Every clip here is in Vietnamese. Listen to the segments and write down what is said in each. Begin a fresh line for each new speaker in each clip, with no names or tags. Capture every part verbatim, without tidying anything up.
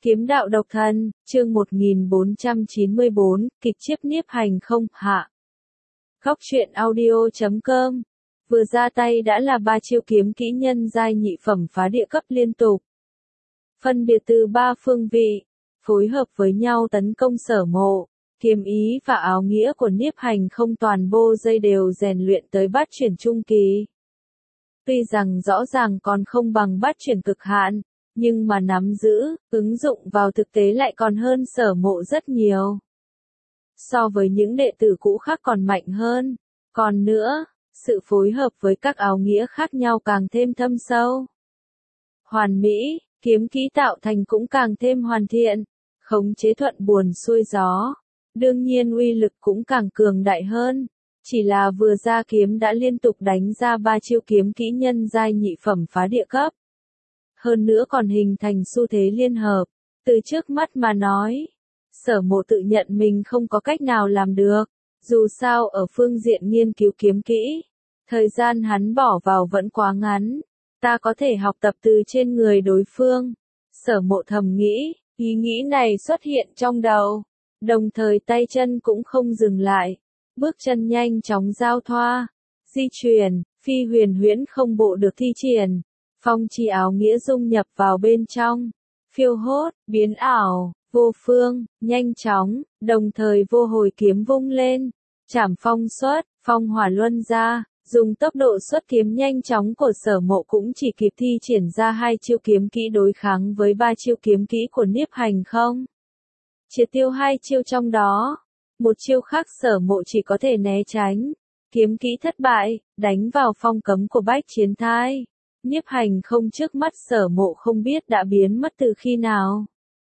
Kiếm đạo độc thân, chương một nghìn bốn trăm chín mươi bốn, kịch chiếp nhiếp hành không, hạ. Góc truyện audio chấm com. Vừa ra tay đã là ba chiêu kiếm kỹ nhân giai nhị phẩm phá địa cấp liên tục. Phân biệt từ ba phương vị, phối hợp với nhau tấn công Sở Mộ. Kiếm ý và áo nghĩa của nhiếp hành không toàn bộ dây đều rèn luyện tới bát chuyển trung kỳ. Tuy rằng rõ ràng còn không bằng bát chuyển cực hạn, nhưng mà nắm giữ, ứng dụng vào thực tế lại còn hơn Sở Mộ rất nhiều. So với những đệ tử cũ khác còn mạnh hơn. Còn nữa, sự phối hợp với các áo nghĩa khác nhau càng thêm thâm sâu. Hoàn mỹ, kiếm kỹ tạo thành cũng càng thêm hoàn thiện, khống chế thuận buồm xuôi gió. Đương nhiên uy lực cũng càng cường đại hơn. Chỉ là vừa ra kiếm đã liên tục đánh ra ba chiêu kiếm kỹ nhân giai nhị phẩm phá địa cấp. Hơn nữa còn hình thành xu thế liên hợp. Từ trước mắt mà nói, Sở Mộ tự nhận mình không có cách nào làm được. Dù sao ở phương diện nghiên cứu kiếm kỹ, thời gian hắn bỏ vào vẫn quá ngắn. Ta có thể học tập từ trên người đối phương. Sở Mộ thầm nghĩ, ý nghĩ này xuất hiện trong đầu. Đồng thời tay chân cũng không dừng lại. Bước chân nhanh chóng giao thoa, di chuyển, phi huyền huyễn không bộ được thi triển. Phong chi áo nghĩa dung nhập vào bên trong. Phiêu hốt, biến ảo, vô phương, nhanh chóng, đồng thời vô hồi kiếm vung lên. Trảm phong xuất, phong hỏa luân ra. Dùng tốc độ xuất kiếm nhanh chóng của Sở Mộ cũng chỉ kịp thi triển ra hai chiêu kiếm kỹ đối kháng với ba chiêu kiếm kỹ của nhiếp hành không. Triệt tiêu hai chiêu trong đó. Một chiêu khác Sở Mộ chỉ có thể né tránh. Kiếm kỹ thất bại, đánh vào phong cấm của bách chiến thai. Nhiếp hành không trước mắt Sở Mộ không biết đã biến mất từ khi nào.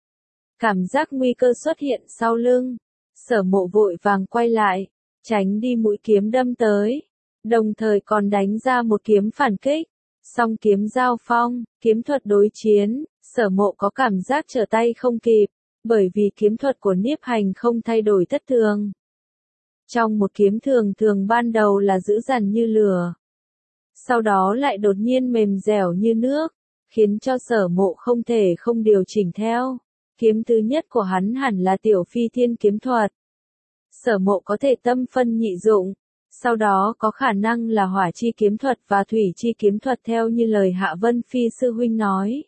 Cảm giác nguy cơ xuất hiện sau lưng. Sở Mộ vội vàng quay lại, tránh đi mũi kiếm đâm tới. Đồng thời còn đánh ra một kiếm phản kích. Song kiếm giao phong, kiếm thuật đối chiến, Sở Mộ có cảm giác trở tay không kịp. Bởi vì kiếm thuật của nhiếp hành không thay đổi thất thường. Trong một kiếm thường thường ban đầu là dữ dằn như lửa. Sau đó lại đột nhiên mềm dẻo như nước, khiến cho Sở Mộ không thể không điều chỉnh theo. Kiếm thứ nhất của hắn hẳn là tiểu phi thiên kiếm thuật. Sở Mộ có thể tâm phân nhị dụng, sau đó có khả năng là hỏa chi kiếm thuật và thủy chi kiếm thuật theo như lời Hạ Vân Phi sư huynh nói.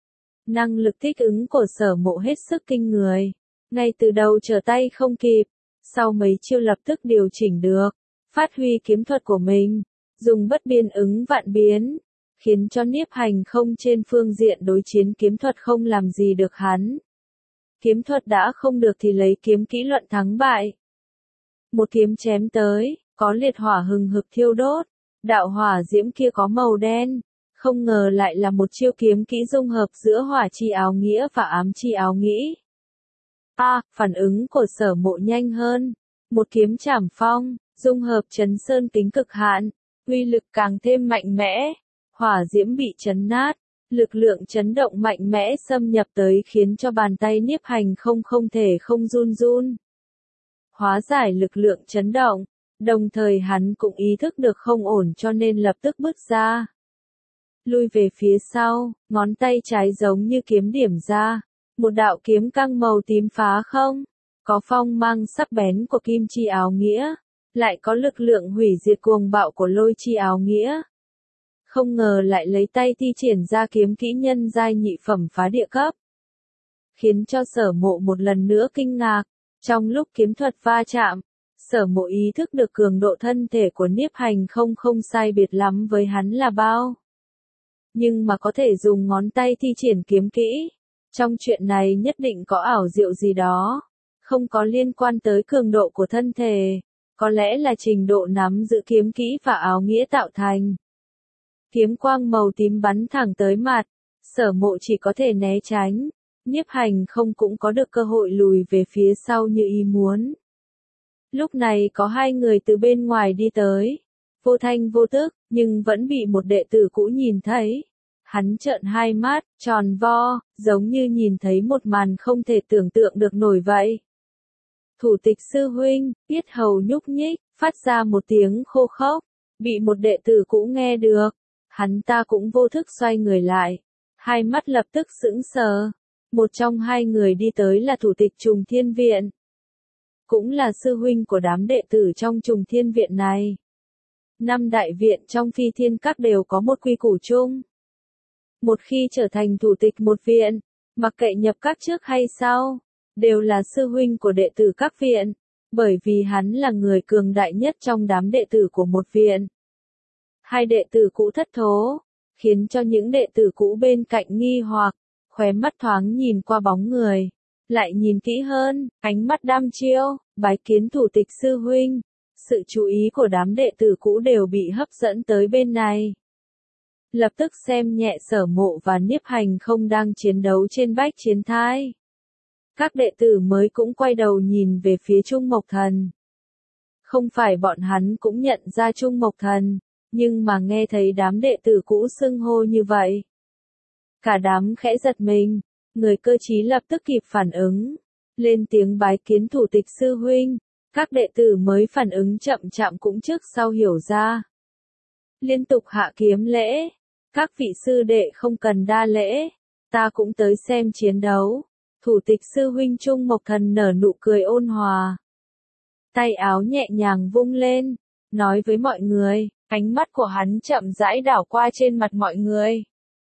Năng lực thích ứng của Sở Mộ hết sức kinh người. Ngay từ đầu trở tay không kịp, sau mấy chiêu lập tức điều chỉnh được, phát huy kiếm thuật của mình, dùng bất biên ứng vạn biến, khiến cho nhiếp hành không trên phương diện đối chiến kiếm thuật không làm gì được hắn. Kiếm thuật đã không được thì lấy kiếm kỹ luận thắng bại. Một kiếm chém tới, có liệt hỏa hừng hực thiêu đốt, đạo hỏa diễm kia có màu đen. Không ngờ lại là một chiêu kiếm kỹ dung hợp giữa hỏa chi áo nghĩa và ám chi áo nghĩ. A, à, phản ứng của Sở Mộ nhanh hơn. Một kiếm trảm phong, dung hợp chấn sơn kính cực hạn, uy lực càng thêm mạnh mẽ. Hỏa diễm bị chấn nát, lực lượng chấn động mạnh mẽ xâm nhập tới khiến cho bàn tay nhiếp hành không không thể không run run. Hóa giải lực lượng chấn động, đồng thời hắn cũng ý thức được không ổn cho nên lập tức bước ra. Lui về phía sau, ngón tay trái giống như kiếm điểm ra. Một đạo kiếm căng màu tím phá không. Có phong mang sắc bén của kim chi áo nghĩa. Lại có lực lượng hủy diệt cuồng bạo của lôi chi áo nghĩa. Không ngờ lại lấy tay thi triển ra kiếm kỹ nhân giai nhị phẩm phá địa cấp. Khiến cho Sở Mộ một lần nữa kinh ngạc. Trong lúc kiếm thuật va chạm, Sở Mộ ý thức được cường độ thân thể của nhiếp hành không không sai biệt lắm với hắn là bao. Nhưng mà có thể dùng ngón tay thi triển kiếm kỹ. Trong chuyện này nhất định có ảo diệu gì đó. Không có liên quan tới cường độ của thân thể. Có lẽ là trình độ nắm giữ kiếm kỹ và áo nghĩa tạo thành. Kiếm quang màu tím bắn thẳng tới mặt. Sở Mộ chỉ có thể né tránh. Nhiếp hành không cũng có được cơ hội lùi về phía sau như ý muốn. Lúc này có hai người từ bên ngoài đi tới. Vô thanh vô tức, nhưng vẫn bị một đệ tử cũ nhìn thấy. Hắn trợn hai mắt, tròn vo, giống như nhìn thấy một màn không thể tưởng tượng được nổi vậy. Thủ tịch sư huynh, yết hầu nhúc nhích, phát ra một tiếng khô khốc, bị một đệ tử cũ nghe được. Hắn ta cũng vô thức xoay người lại, hai mắt lập tức sững sờ. Một trong hai người đi tới là thủ tịch Trùng Thiên Viện, cũng là sư huynh của đám đệ tử trong Trùng Thiên Viện này. Năm đại viện trong Phi Thiên Các đều có một quy củ chung. Một khi trở thành thủ tịch một viện, mặc kệ nhập các trước hay sau, đều là sư huynh của đệ tử các viện, bởi vì hắn là người cường đại nhất trong đám đệ tử của một viện. Hai đệ tử cũ thất thố, khiến cho những đệ tử cũ bên cạnh nghi hoặc, khóe mắt thoáng nhìn qua bóng người, lại nhìn kỹ hơn, ánh mắt đăm chiêu, bái kiến thủ tịch sư huynh. Sự chú ý của đám đệ tử cũ đều bị hấp dẫn tới bên này. Lập tức xem nhẹ Sở Mộ và Niếp Hành không đang chiến đấu trên bách chiến thai. Các đệ tử mới cũng quay đầu nhìn về phía Trung Mộc Thần. Không phải bọn hắn cũng nhận ra Trung Mộc Thần, nhưng mà nghe thấy đám đệ tử cũ xưng hô như vậy. Cả đám khẽ giật mình, người cơ trí lập tức kịp phản ứng, lên tiếng bái kiến thủ tịch sư huynh. Các đệ tử mới phản ứng chậm chạm cũng trước sau hiểu ra. Liên tục hạ kiếm lễ, các vị sư đệ không cần đa lễ, ta cũng tới xem chiến đấu. Thủ tịch sư huynh Trung Mộc Thần nở nụ cười ôn hòa. Tay áo nhẹ nhàng vung lên, nói với mọi người, ánh mắt của hắn chậm rãi đảo qua trên mặt mọi người.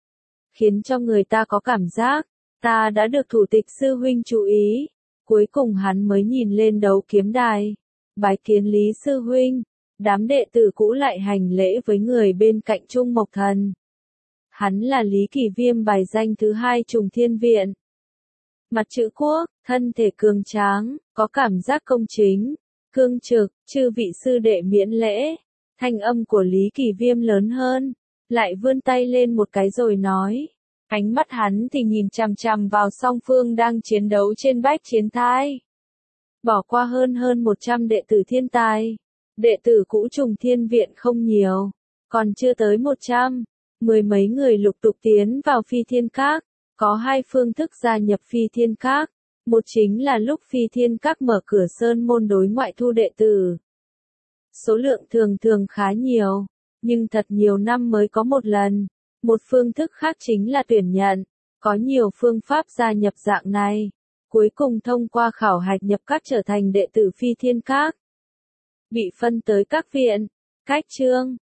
Khiến cho người ta có cảm giác, ta đã được thủ tịch sư huynh chú ý. Cuối cùng hắn mới nhìn lên đấu kiếm đài, bái kiến Lý sư huynh. Đám đệ tử cũ lại hành lễ với người bên cạnh Trung Mộc Thần. Hắn là Lý Kỳ Viêm, bài danh thứ hai Trùng Thiên Viện. Mặt chữ quốc, thân thể cường tráng, có cảm giác công chính, cương trực, chư vị sư đệ miễn lễ. Thanh âm của Lý Kỳ Viêm lớn hơn, lại vươn tay lên một cái rồi nói. Ánh mắt hắn thì nhìn chằm chằm vào song phương đang chiến đấu trên bách chiến thai. Bỏ qua hơn hơn một trăm đệ tử thiên tài. Đệ tử cũ Trùng Thiên Viện không nhiều, còn chưa tới một trăm. Mười mấy người lục tục tiến vào Phi Thiên Các. Có hai phương thức gia nhập Phi Thiên Các. Một chính là lúc Phi Thiên Các mở cửa sơn môn đối ngoại thu đệ tử. Số lượng thường thường khá nhiều, nhưng thật nhiều năm mới có một lần. Một phương thức khác chính là tuyển nhận, có nhiều phương pháp gia nhập dạng này, cuối cùng thông qua khảo hạch nhập các trở thành đệ tử Phi Thiên Các. Bị phân tới các viện, cách chương,